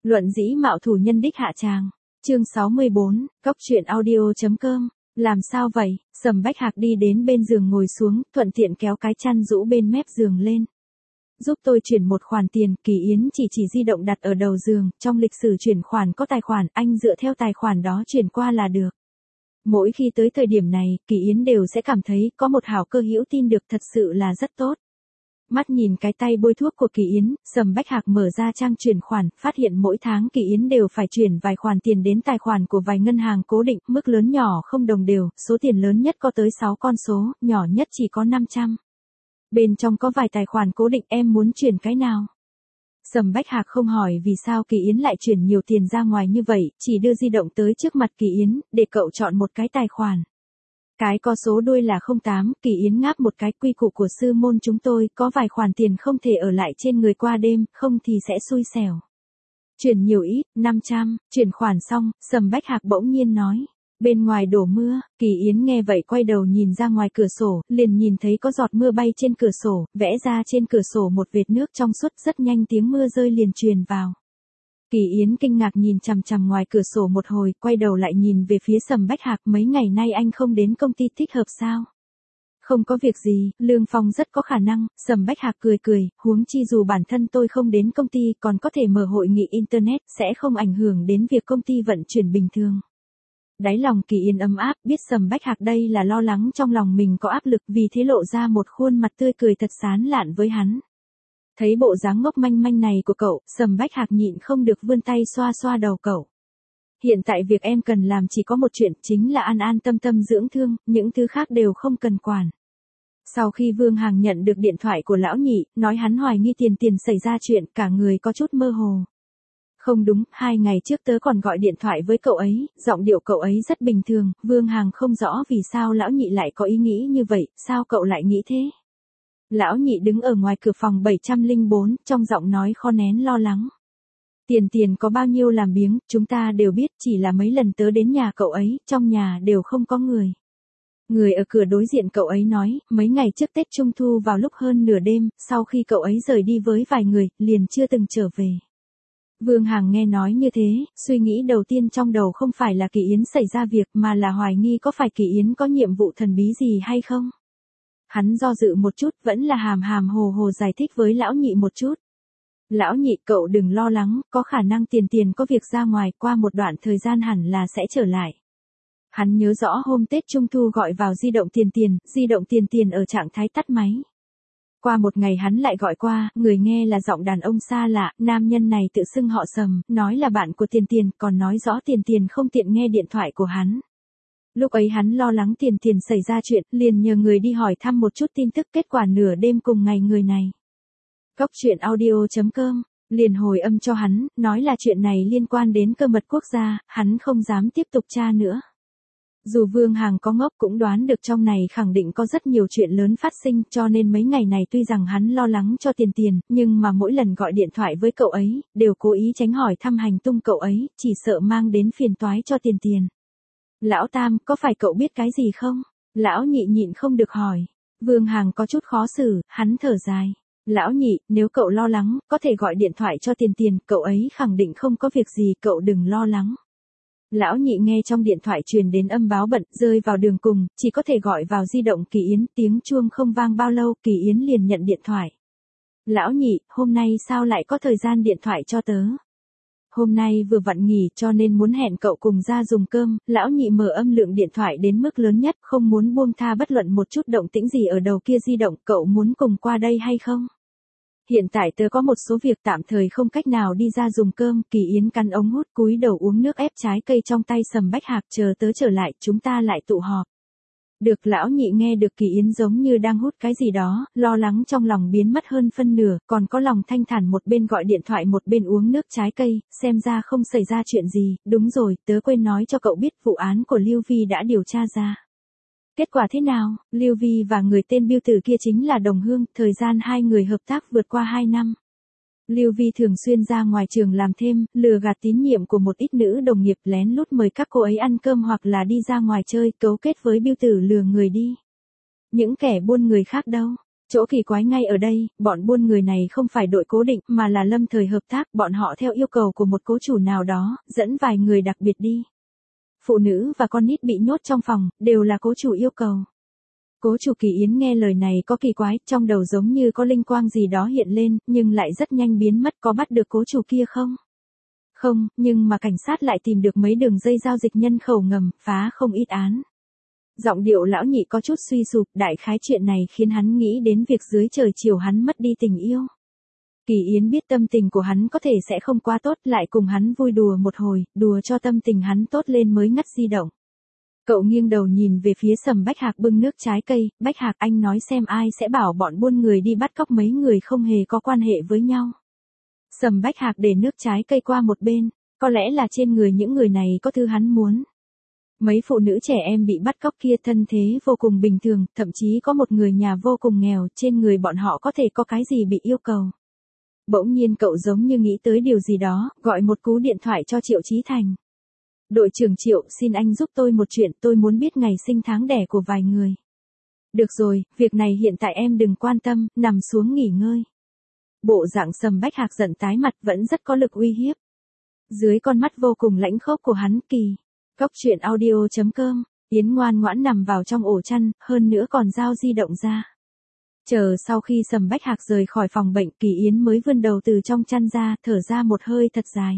Luận dĩ mạo thủ nhân đích hạ tràng. Chương 64, Cóc truyện audio.com. Làm sao vậy? Sầm Bách Hạc đi đến bên giường ngồi xuống, thuận tiện kéo cái chăn rũ bên mép giường lên. Giúp tôi chuyển một khoản tiền. Kỳ Yến chỉ di động đặt ở đầu giường, trong lịch sử chuyển khoản có tài khoản, anh dựa theo tài khoản đó chuyển qua là được. Mỗi khi tới thời điểm này, Kỳ Yến đều sẽ cảm thấy có một hảo cơ hữu tin được, thật sự là rất tốt. Mắt nhìn cái tay bôi thuốc của Kỳ Yến, Sầm Bách Hạc mở ra trang chuyển khoản, phát hiện mỗi tháng Kỳ Yến đều phải chuyển vài khoản tiền đến tài khoản của vài ngân hàng cố định, mức lớn nhỏ không đồng đều, số tiền lớn nhất có tới 6 con số, nhỏ nhất chỉ có 500. Bên trong có vài tài khoản cố định, em muốn chuyển cái nào? Sầm Bách Hạc không hỏi vì sao Kỳ Yến lại chuyển nhiều tiền ra ngoài như vậy, chỉ đưa di động tới trước mặt Kỳ Yến, để cậu chọn một cái tài khoản. Cái có số đuôi là 08, Kỳ Yến ngáp một cái, quy củ của sư môn chúng tôi, có vài khoản tiền không thể ở lại trên người qua đêm, không thì sẽ xui xẻo. Chuyển nhiều ít, 500, chuyển khoản xong, Sầm Bách Hạc bỗng nhiên nói. Bên ngoài đổ mưa. Kỳ Yến nghe vậy quay đầu nhìn ra ngoài cửa sổ, liền nhìn thấy có giọt mưa bay trên cửa sổ, vẽ ra trên cửa sổ một vệt nước trong suốt, rất nhanh tiếng mưa rơi liền truyền vào. Kỳ Yến kinh ngạc nhìn chằm chằm ngoài cửa sổ một hồi, quay đầu lại nhìn về phía Sầm Bách Hạc, mấy ngày nay anh không đến công ty thích hợp sao? Không có việc gì, lương phong rất có khả năng. Sầm Bách Hạc cười, huống chi dù bản thân tôi không đến công ty còn có thể mở hội nghị internet, sẽ không ảnh hưởng đến việc công ty vận chuyển bình thường. Đáy lòng Kỳ Yến ấm áp, biết Sầm Bách Hạc đây là lo lắng trong lòng mình có áp lực, vì thế lộ ra một khuôn mặt tươi cười thật sán lạn với hắn. Thấy bộ dáng ngốc manh manh này của cậu, Sầm Bách Hạc nhịn không được vươn tay xoa xoa đầu cậu. Hiện tại việc em cần làm chỉ có một chuyện, chính là an an tâm tâm dưỡng thương, những thứ khác đều không cần quản. Sau khi Vương Hằng nhận được điện thoại của lão nhị, nói hắn hoài nghi tiền xảy ra chuyện, cả người có chút mơ hồ. Không đúng, 2 ngày trước tớ còn gọi điện thoại với cậu ấy, giọng điệu cậu ấy rất bình thường, Vương Hằng không rõ vì sao lão nhị lại có ý nghĩ như vậy, sao cậu lại nghĩ thế? Lão nhị đứng ở ngoài cửa phòng 704, trong giọng nói kho nén lo lắng. Tiền có bao nhiêu làm biếng, chúng ta đều biết, chỉ là mấy lần tớ đến nhà cậu ấy, trong nhà đều không có người. Người ở cửa đối diện cậu ấy nói, mấy ngày trước Tết Trung Thu vào lúc hơn nửa đêm, sau khi cậu ấy rời đi với vài người, liền chưa từng trở về. Vương Hằng nghe nói như thế, suy nghĩ đầu tiên trong đầu không phải là Kỳ Yến xảy ra việc mà là hoài nghi có phải Kỳ Yến có nhiệm vụ thần bí gì hay không. Hắn do dự một chút, vẫn là hàm hồ giải thích với lão nhị một chút. Lão nhị, cậu đừng lo lắng, có khả năng tiền có việc ra ngoài, qua một đoạn thời gian hẳn là sẽ trở lại. Hắn nhớ rõ hôm Tết Trung Thu gọi vào di động tiền ở trạng thái tắt máy. Qua một ngày hắn lại gọi qua, người nghe là giọng đàn ông xa lạ, nam nhân này tự xưng họ Sầm, nói là bạn của tiền, còn nói rõ tiền không tiện nghe điện thoại của hắn. Lúc ấy hắn lo lắng tiền xảy ra chuyện, liền nhờ người đi hỏi thăm một chút tin tức, kết quả nửa đêm cùng ngày người này. Cóc truyện audio.com, liền hồi âm cho hắn, nói là chuyện này liên quan đến cơ mật quốc gia, hắn không dám tiếp tục tra nữa. Dù Vương Hằng có ngốc cũng đoán được trong này khẳng định có rất nhiều chuyện lớn phát sinh, cho nên mấy ngày này tuy rằng hắn lo lắng cho tiền, nhưng mà mỗi lần gọi điện thoại với cậu ấy, đều cố ý tránh hỏi thăm hành tung cậu ấy, chỉ sợ mang đến phiền toái cho tiền. Lão Tam, có phải cậu biết cái gì không? Lão nhị nhịn không được hỏi. Vương Hằng có chút khó xử, hắn thở dài. Lão nhị, nếu cậu lo lắng, có thể gọi điện thoại cho tiền, cậu ấy khẳng định không có việc gì, cậu đừng lo lắng. Lão nhị nghe trong điện thoại truyền đến âm báo bận, rơi vào đường cùng, chỉ có thể gọi vào di động Kỳ Yến, tiếng chuông không vang bao lâu, Kỳ Yến liền nhận điện thoại. Lão nhị, hôm nay sao lại có thời gian điện thoại cho tớ? Hôm nay vừa vặn nghỉ cho nên muốn hẹn cậu cùng ra dùng cơm. Lão nhị mở âm lượng điện thoại đến mức lớn nhất, không muốn buông tha bất luận một chút động tĩnh gì ở đầu kia di động, cậu muốn cùng qua đây hay không? Hiện tại tớ có một số việc tạm thời không cách nào đi ra dùng cơm. Kỳ Yến cắn ống hút cúi đầu uống nước ép trái cây trong tay Sầm Bách Hạc, chờ tớ trở lại, chúng ta lại tụ họp. Được. Lão nhị nghe được Kỳ Yến giống như đang hút cái gì đó, lo lắng trong lòng biến mất hơn phân nửa, còn có lòng thanh thản một bên gọi điện thoại một bên uống nước trái cây, xem ra không xảy ra chuyện gì. Đúng rồi, tớ quên nói cho cậu biết vụ án của Lưu Vi đã điều tra ra. Kết quả thế nào? Lưu Vi và người tên Biêu Tử kia chính là đồng hương, thời gian hai người hợp tác vượt qua 2 năm. Lưu Vi thường xuyên ra ngoài trường làm thêm, lừa gạt tín nhiệm của một ít nữ đồng nghiệp, lén lút mời các cô ấy ăn cơm hoặc là đi ra ngoài chơi, cấu kết với Biêu Tử lừa người đi. Những kẻ buôn người khác đâu? Chỗ kỳ quái ngay ở đây, bọn buôn người này không phải đội cố định mà là lâm thời hợp tác, bọn họ theo yêu cầu của một cố chủ nào đó, dẫn vài người đặc biệt đi. Phụ nữ và con nít bị nhốt trong phòng, đều là cố chủ yêu cầu. Cố chủ Kỳ Yến nghe lời này có kỳ quái, trong đầu giống như có linh quang gì đó hiện lên, nhưng lại rất nhanh biến mất. Có bắt được cố chủ kia không? Không, nhưng mà cảnh sát lại tìm được mấy đường dây giao dịch nhân khẩu ngầm, phá không ít án. Giọng điệu lão nhị có chút suy sụp, đại khái chuyện này khiến hắn nghĩ đến việc dưới trời chiều hắn mất đi tình yêu. Kỳ Yến biết tâm tình của hắn có thể sẽ không quá tốt, lại cùng hắn vui đùa một hồi, đùa cho tâm tình hắn tốt lên mới ngắt di động. Cậu nghiêng đầu nhìn về phía Sầm Bách Hạc bưng nước trái cây, Bách Hạc anh nói xem ai sẽ bảo bọn buôn người đi bắt cóc mấy người không hề có quan hệ với nhau. Sầm Bách Hạc để nước trái cây qua một bên, có lẽ là trên người những người này có thứ hắn muốn. Mấy phụ nữ trẻ em bị bắt cóc kia thân thế vô cùng bình thường, thậm chí có một người nhà vô cùng nghèo, trên người bọn họ có thể có cái gì bị yêu cầu. Bỗng nhiên cậu giống như nghĩ tới điều gì đó, gọi một cú điện thoại cho Triệu Chí Thành. Đội trưởng Triệu, xin anh giúp tôi một chuyện, tôi muốn biết ngày sinh tháng đẻ của vài người. Được rồi, việc này hiện tại em đừng quan tâm, nằm xuống nghỉ ngơi. Bộ dạng Sầm Bách Hạc giận tái mặt vẫn rất có lực uy hiếp. Dưới con mắt vô cùng lãnh khốc của hắn Kỳ. Cốc truyện audio.com, Yến ngoan ngoãn nằm vào trong ổ chăn, hơn nữa còn giao di động ra. Chờ sau khi Sầm Bách Hạc rời khỏi phòng bệnh, Kỳ Yến mới vươn đầu từ trong chăn ra, thở ra một hơi thật dài.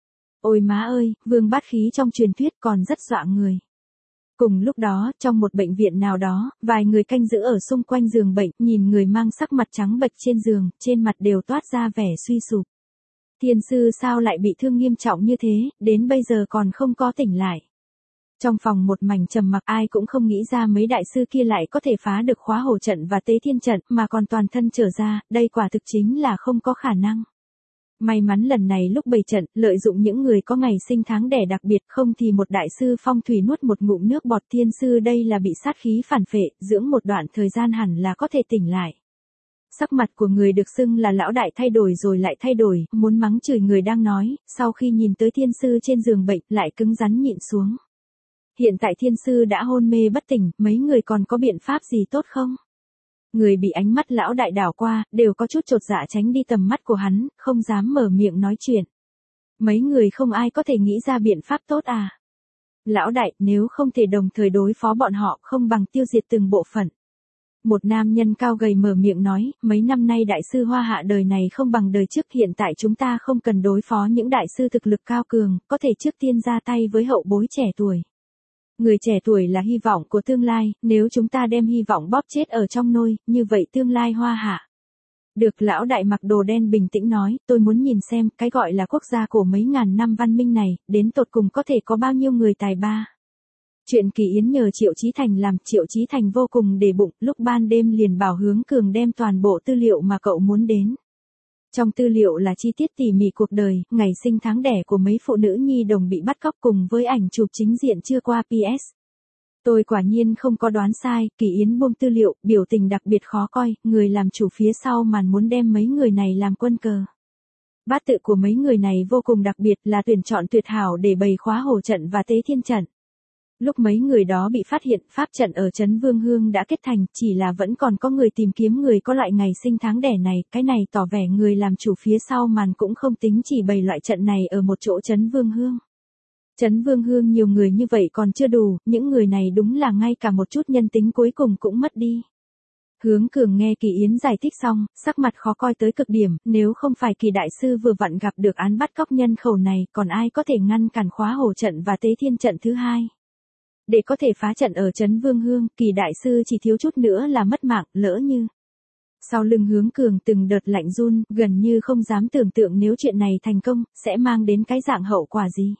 Ôi má ơi, vương bát khí trong truyền thuyết còn rất dọa người. Cùng lúc đó, trong một bệnh viện nào đó, vài người canh giữ ở xung quanh giường bệnh, nhìn người mang sắc mặt trắng bệch trên giường, trên mặt đều toát ra vẻ suy sụp. Thiên sư sao lại bị thương nghiêm trọng như thế, đến bây giờ còn không có tỉnh lại. Trong phòng một mảnh trầm mặc, ai cũng không nghĩ ra mấy đại sư kia lại có thể phá được khóa hổ trận và tế thiên trận mà còn toàn thân trở ra, đây quả thực chính là không có khả năng. May mắn lần này lúc bày trận, lợi dụng những người có ngày sinh tháng đẻ đặc biệt, không thì một đại sư phong thủy nuốt một ngụm nước bọt. Thiên sư đây là bị sát khí phản phệ, dưỡng một đoạn thời gian hẳn là có thể tỉnh lại. Sắc mặt của người được xưng là lão đại thay đổi rồi lại thay đổi, muốn mắng chửi người đang nói, sau khi nhìn tới thiên sư trên giường bệnh lại cứng rắn nhịn xuống. Hiện tại thiên sư đã hôn mê bất tỉnh, mấy người còn có biện pháp gì tốt không? Người bị ánh mắt lão đại đảo qua, đều có chút chột dạ tránh đi tầm mắt của hắn, không dám mở miệng nói chuyện. Mấy người không ai có thể nghĩ ra biện pháp tốt à? Lão đại, nếu không thể đồng thời đối phó bọn họ, không bằng tiêu diệt từng bộ phận. Một nam nhân cao gầy mở miệng nói, mấy năm nay đại sư Hoa Hạ đời này không bằng đời trước, hiện tại chúng ta không cần đối phó những đại sư thực lực cao cường, có thể trước tiên ra tay với hậu bối trẻ tuổi. Người trẻ tuổi là hy vọng của tương lai, nếu chúng ta đem hy vọng bóp chết ở trong nôi, như vậy tương lai Hoa Hạ. Được, lão đại mặc đồ đen bình tĩnh nói, tôi muốn nhìn xem, cái gọi là quốc gia của mấy ngàn năm văn minh này, đến tột cùng có thể có bao nhiêu người tài ba. Chuyện Kỳ Yến nhờ Triệu Chí Thành làm, Triệu Chí Thành vô cùng để bụng, lúc ban đêm liền bảo Hướng Cường đem toàn bộ tư liệu mà cậu muốn đến. Trong tư liệu là chi tiết tỉ mỉ cuộc đời, ngày sinh tháng đẻ của mấy phụ nữ nhi đồng bị bắt cóc cùng với ảnh chụp chính diện chưa qua PS. Tôi quả nhiên không có đoán sai, Kỳ Yến buông tư liệu, biểu tình đặc biệt khó coi, người làm chủ phía sau màn muốn đem mấy người này làm quân cờ. Bát tự của mấy người này vô cùng đặc biệt, là tuyển chọn tuyệt hảo để bày khóa hổ trận và tế thiên trận. Lúc mấy người đó bị phát hiện, pháp trận ở Trấn Vương Hương đã kết thành, chỉ là vẫn còn có người tìm kiếm người có loại ngày sinh tháng đẻ này, cái này tỏ vẻ người làm chủ phía sau màn cũng không tính chỉ bày loại trận này ở một chỗ Trấn Vương Hương. Trấn Vương Hương nhiều người như vậy còn chưa đủ, những người này đúng là ngay cả một chút nhân tính cuối cùng cũng mất đi. Hướng Cường nghe Kỳ Yến giải thích xong, sắc mặt khó coi tới cực điểm, nếu không phải Kỳ đại sư vừa vặn gặp được án bắt cóc nhân khẩu này, còn ai có thể ngăn cản khóa hổ trận và tế thiên trận thứ hai. Để có thể phá trận ở Trấn Vương Hương, Kỳ đại sư chỉ thiếu chút nữa là mất mạng, lỡ như. Sau lưng Hướng Cường từng đợt lạnh run, gần như không dám tưởng tượng nếu chuyện này thành công, sẽ mang đến cái dạng hậu quả gì.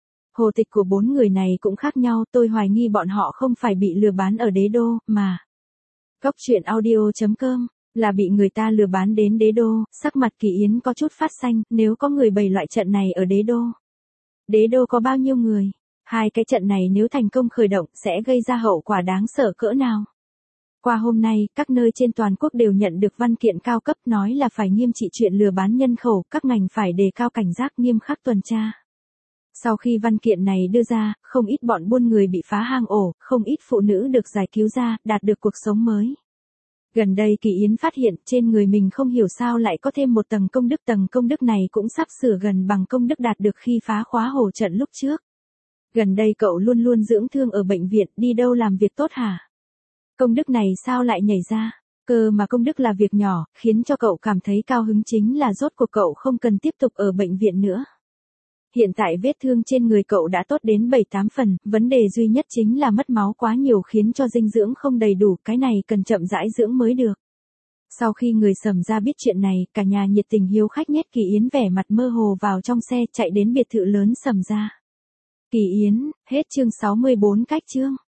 Hồ tịch của 4 người này cũng khác nhau, tôi hoài nghi bọn họ không phải bị lừa bán ở đế đô, mà. Cốc truyện audio.com, là bị người ta lừa bán đến đế đô, sắc mặt Kỳ Yến có chút phát xanh, nếu có người bày loại trận này ở đế đô. Đế đô có bao nhiêu người? Hai cái trận này nếu thành công khởi động sẽ gây ra hậu quả đáng sợ cỡ nào? Qua hôm nay, các nơi trên toàn quốc đều nhận được văn kiện cao cấp nói là phải nghiêm trị chuyện lừa bán nhân khẩu, các ngành phải đề cao cảnh giác nghiêm khắc tuần tra. Sau khi văn kiện này đưa ra, không ít bọn buôn người bị phá hang ổ, không ít phụ nữ được giải cứu ra, đạt được cuộc sống mới. Gần đây Kỳ Yến phát hiện trên người mình không hiểu sao lại có thêm một tầng công đức này cũng sắp sửa gần bằng công đức đạt được khi phá khóa hổ trận lúc trước. Gần đây cậu luôn luôn dưỡng thương ở bệnh viện, đi đâu làm việc tốt hả? Công đức này sao lại nhảy ra? Cơ mà công đức là việc nhỏ, khiến cho cậu cảm thấy cao hứng chính là rốt cuộc cậu không cần tiếp tục ở bệnh viện nữa. Hiện tại vết thương trên người cậu đã tốt đến 7-8 phần, vấn đề duy nhất chính là mất máu quá nhiều khiến cho dinh dưỡng không đầy đủ, cái này cần chậm rãi dưỡng mới được. Sau khi người Sầm ra biết chuyện này, cả nhà nhiệt tình hiếu khách nhét Kỳ Yến vẻ mặt mơ hồ vào trong xe chạy đến biệt thự lớn Sầm ra. Kỳ Yến, hết chương 64 cách chương.